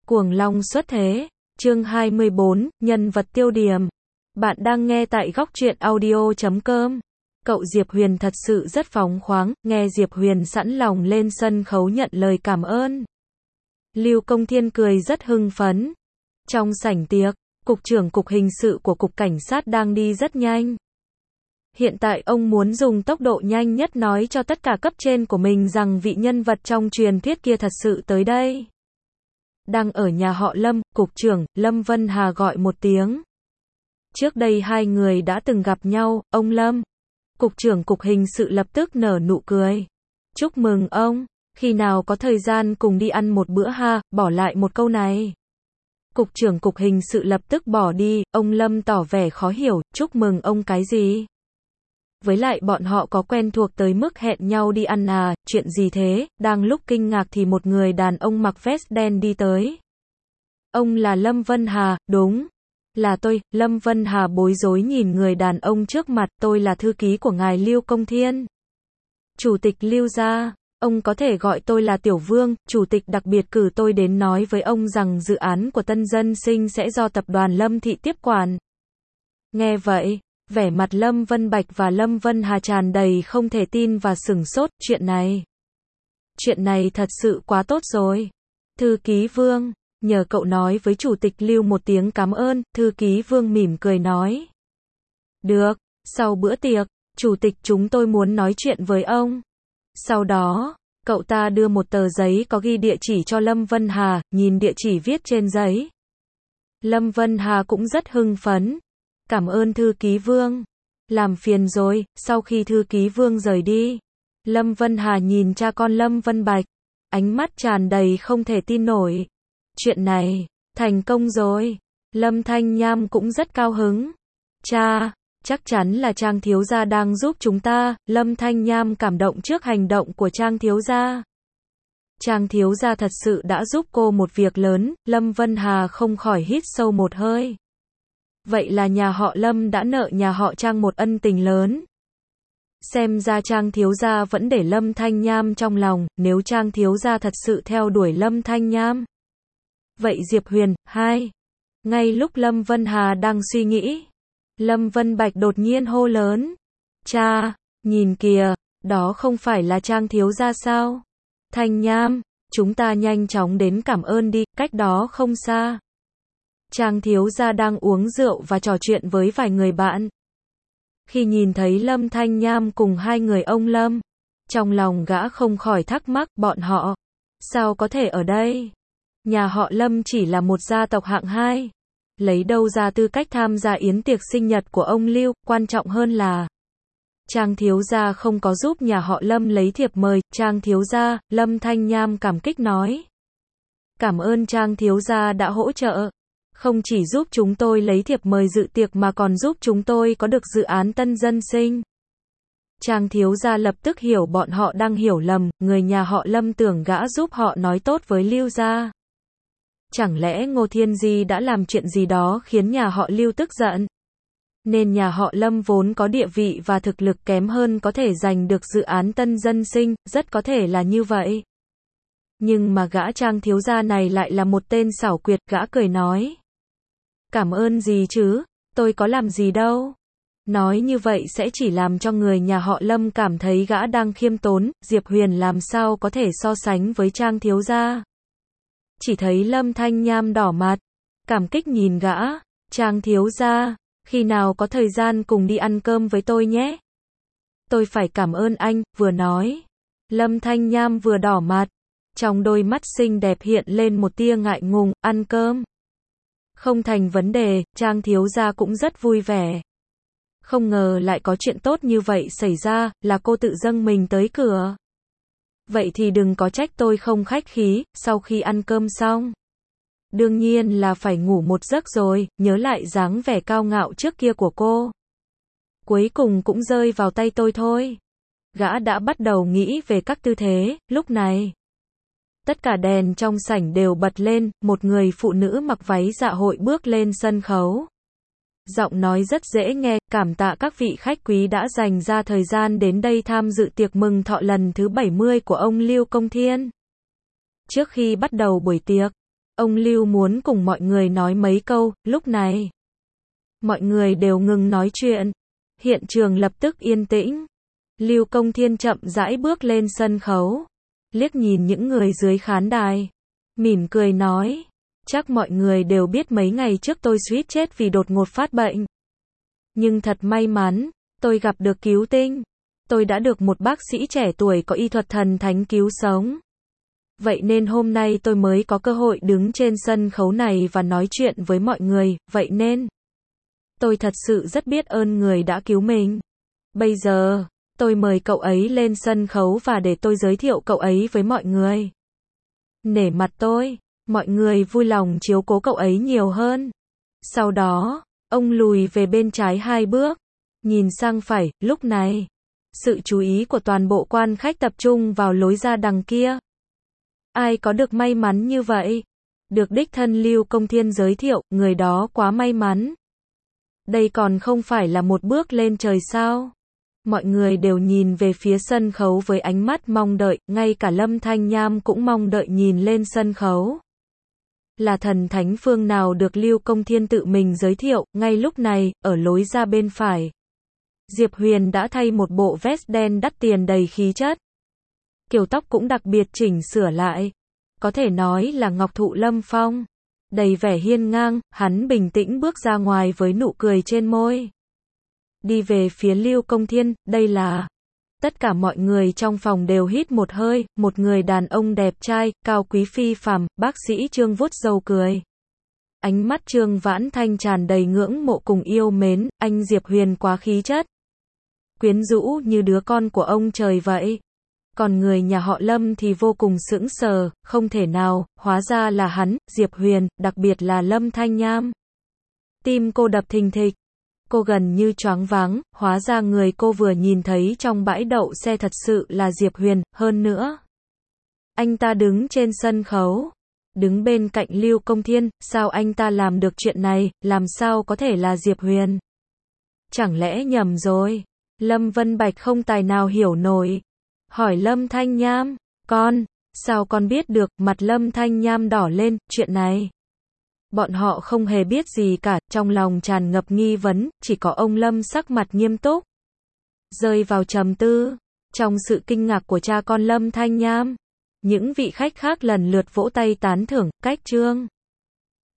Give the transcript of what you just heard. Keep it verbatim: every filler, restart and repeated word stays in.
Cuồng long xuất thế, chương hai mươi bốn, nhân vật tiêu điểm. Bạn đang nghe tại góc truyện audio chấm com. Cậu Diệp Huyền thật sự rất phóng khoáng, nghe Diệp Huyền sẵn lòng lên sân khấu nhận lời cảm ơn. Lưu Công Thiên cười rất hưng phấn. Trong sảnh tiệc, Cục trưởng Cục Hình sự của Cục Cảnh sát đang đi rất nhanh. Hiện tại ông muốn dùng tốc độ nhanh nhất nói cho tất cả cấp trên của mình rằng vị nhân vật trong truyền thuyết kia thật sự tới đây. Đang ở nhà họ Lâm, Cục trưởng, Lâm Vân Hà gọi một tiếng. Trước đây hai người đã từng gặp nhau, ông Lâm. Cục trưởng Cục Hình sự lập tức nở nụ cười. Chúc mừng ông, khi nào có thời gian cùng đi ăn một bữa ha, bỏ lại một câu này. Cục trưởng Cục Hình sự lập tức bỏ đi, ông Lâm tỏ vẻ khó hiểu, chúc mừng ông cái gì? Với lại bọn họ có quen thuộc tới mức hẹn nhau đi ăn à, chuyện gì thế? Đang lúc kinh ngạc thì một người đàn ông mặc vest đen đi tới. Ông là Lâm Vân Hà, đúng. Là tôi, Lâm Vân Hà bối rối nhìn người đàn ông trước mặt, tôi là thư ký của ngài Lưu Công Thiên. Chủ tịch Lưu gia, ông có thể gọi tôi là Tiểu Vương, chủ tịch đặc biệt cử tôi đến nói với ông rằng dự án của Tân Dân Sinh sẽ do tập đoàn Lâm Thị tiếp quản. Nghe vậy, vẻ mặt Lâm Vân Bạch và Lâm Vân Hà tràn đầy không thể tin và sửng sốt, chuyện này. Chuyện này thật sự quá tốt rồi. Thư ký Vương, nhờ cậu nói với chủ tịch Lưu một tiếng cảm ơn, thư ký Vương mỉm cười nói. Được, sau bữa tiệc, chủ tịch chúng tôi muốn nói chuyện với ông. Sau đó, cậu ta đưa một tờ giấy có ghi địa chỉ cho Lâm Vân Hà, nhìn địa chỉ viết trên giấy. Lâm Vân Hà cũng rất hưng phấn. Cảm ơn thư ký Vương. Làm phiền rồi, sau khi thư ký Vương rời đi. Lâm Vân Hà nhìn cha con Lâm Vân Bạch. Ánh mắt tràn đầy không thể tin nổi. Chuyện này, thành công rồi. Lâm Thanh Nham cũng rất cao hứng. Cha, chắc chắn là Trang thiếu gia đang giúp chúng ta. Lâm Thanh Nham cảm động trước hành động của Trang thiếu gia. Trang thiếu gia thật sự đã giúp cô một việc lớn. Lâm Vân Hà không khỏi hít sâu một hơi. Vậy là nhà họ Lâm đã nợ nhà họ Trang một ân tình lớn. Xem ra Trang thiếu gia vẫn để Lâm Thanh Nham trong lòng, nếu Trang thiếu gia thật sự theo đuổi Lâm Thanh Nham. Vậy Diệp Huyền, hai. Ngay lúc Lâm Vân Hà đang suy nghĩ, Lâm Vân Bạch đột nhiên hô lớn. Cha, nhìn kìa, đó không phải là Trang thiếu gia sao? Thanh Nham, chúng ta nhanh chóng đến cảm ơn đi, cách đó không xa. Trang thiếu gia đang uống rượu và trò chuyện với vài người bạn. Khi nhìn thấy Lâm Thanh Nham cùng hai người ông Lâm, trong lòng gã không khỏi thắc mắc, bọn họ sao có thể ở đây? Nhà họ Lâm chỉ là một gia tộc hạng hai, lấy đâu ra tư cách tham gia yến tiệc sinh nhật của ông Lưu, quan trọng hơn là Trang thiếu gia không có giúp nhà họ Lâm lấy thiệp mời. Trang thiếu gia, Lâm Thanh Nham cảm kích nói. Cảm ơn Trang thiếu gia đã hỗ trợ. Không chỉ giúp chúng tôi lấy thiệp mời dự tiệc mà còn giúp chúng tôi có được dự án Tân Dân Sinh. Trang thiếu gia lập tức hiểu bọn họ đang hiểu lầm, người nhà họ Lâm tưởng gã giúp họ nói tốt với Lưu gia. Chẳng lẽ Ngô Thiên Di đã làm chuyện gì đó khiến nhà họ Lưu tức giận? Nên nhà họ Lâm vốn có địa vị và thực lực kém hơn có thể giành được dự án Tân Dân Sinh, rất có thể là như vậy. Nhưng mà gã Trang thiếu gia này lại là một tên xảo quyệt, gã cười nói. Cảm ơn gì chứ, tôi có làm gì đâu. Nói như vậy sẽ chỉ làm cho người nhà họ Lâm cảm thấy gã đang khiêm tốn. Diệp Huyền làm sao có thể so sánh với Trang thiếu gia. Chỉ thấy Lâm Thanh Nham đỏ mặt, cảm kích nhìn gã. Trang thiếu gia, khi nào có thời gian cùng đi ăn cơm với tôi nhé. Tôi phải cảm ơn anh, vừa nói. Lâm Thanh Nham vừa đỏ mặt, trong đôi mắt xinh đẹp hiện lên một tia ngại ngùng. Ăn cơm không thành vấn đề, Trang thiếu gia cũng rất vui vẻ. Không ngờ lại có chuyện tốt như vậy xảy ra, là cô tự dâng mình tới cửa. Vậy thì đừng có trách tôi không khách khí. Sau khi ăn cơm xong, đương nhiên là phải ngủ một giấc rồi, nhớ lại dáng vẻ cao ngạo trước kia của cô. Cuối cùng cũng rơi vào tay tôi thôi. Gã đã bắt đầu nghĩ về các tư thế. Lúc này, tất cả đèn trong sảnh đều bật lên, một người phụ nữ mặc váy dạ hội bước lên sân khấu. Giọng nói rất dễ nghe, cảm tạ các vị khách quý đã dành ra thời gian đến đây tham dự tiệc mừng thọ lần thứ bảy mươi của ông Lưu Công Thiên. Trước khi bắt đầu buổi tiệc, Ông Lưu muốn cùng mọi người nói mấy câu, lúc này. Mọi người đều ngừng nói chuyện. Hiện trường lập tức yên tĩnh. Lưu Công Thiên chậm rãi bước lên sân khấu. Liếc nhìn những người dưới khán đài. Mỉm cười nói. Chắc mọi người đều biết mấy ngày trước tôi suýt chết vì đột ngột phát bệnh. Nhưng thật may mắn, tôi gặp được cứu tinh. Tôi đã được một bác sĩ trẻ tuổi có y thuật thần thánh cứu sống. Vậy nên hôm nay tôi mới có cơ hội đứng trên sân khấu này và nói chuyện với mọi người, vậy nên tôi thật sự rất biết ơn người đã cứu mình. Bây giờ, tôi mời cậu ấy lên sân khấu và để tôi giới thiệu cậu ấy với mọi người. Nể mặt tôi, mọi người vui lòng chiếu cố cậu ấy nhiều hơn. Sau đó, ông lùi về bên trái hai bước, nhìn sang phải, lúc này, sự chú ý của toàn bộ quan khách tập trung vào lối ra đằng kia. Ai có được may mắn như vậy? Được đích thân Lưu Công Thiên giới thiệu, người đó quá may mắn. Đây còn không phải là một bước lên trời sao? Mọi người đều nhìn về phía sân khấu với ánh mắt mong đợi, ngay cả Lâm Thanh Nham cũng mong đợi nhìn lên sân khấu. Là thần thánh phương nào được Lưu Công Thiên tự mình giới thiệu, ngay lúc này, ở lối ra bên phải. Diệp Huyền đã thay một bộ vest đen đắt tiền đầy khí chất. Kiểu tóc cũng đặc biệt chỉnh sửa lại. Có thể nói là ngọc thụ lâm phong. Đầy vẻ hiên ngang, hắn bình tĩnh bước ra ngoài với nụ cười trên môi. Đi về phía Lưu Công Thiên, đây là... Tất cả mọi người trong phòng đều hít một hơi, một người đàn ông đẹp trai, cao quý phi phàm, bác sĩ Trương vuốt râu cười. Ánh mắt Trương Vãn Thanh tràn đầy ngưỡng mộ cùng yêu mến, anh Diệp Huyền quá khí chất. Quyến rũ như đứa con của ông trời vậy. Còn người nhà họ Lâm thì vô cùng sững sờ, không thể nào, hóa ra là hắn, Diệp Huyền, đặc biệt là Lâm Thanh Nham. Tim cô đập thình thịch. Cô gần như choáng váng, hóa ra người cô vừa nhìn thấy trong bãi đậu xe thật sự là Diệp Huyền, hơn nữa. Anh ta đứng trên sân khấu, đứng bên cạnh Lưu Công Thiên, sao anh ta làm được chuyện này, làm sao có thể là Diệp Huyền? Chẳng lẽ nhầm rồi? Lâm Vân Bạch không tài nào hiểu nổi. Hỏi Lâm Thanh Nham, con, sao con biết được, mặt Lâm Thanh Nham đỏ lên, chuyện này. Bọn họ không hề biết gì cả, trong lòng tràn ngập nghi vấn, chỉ có ông Lâm sắc mặt nghiêm túc. Rơi vào trầm tư, trong sự kinh ngạc của cha con Lâm Thanh Nham, những vị khách khác lần lượt vỗ tay tán thưởng, cách Trương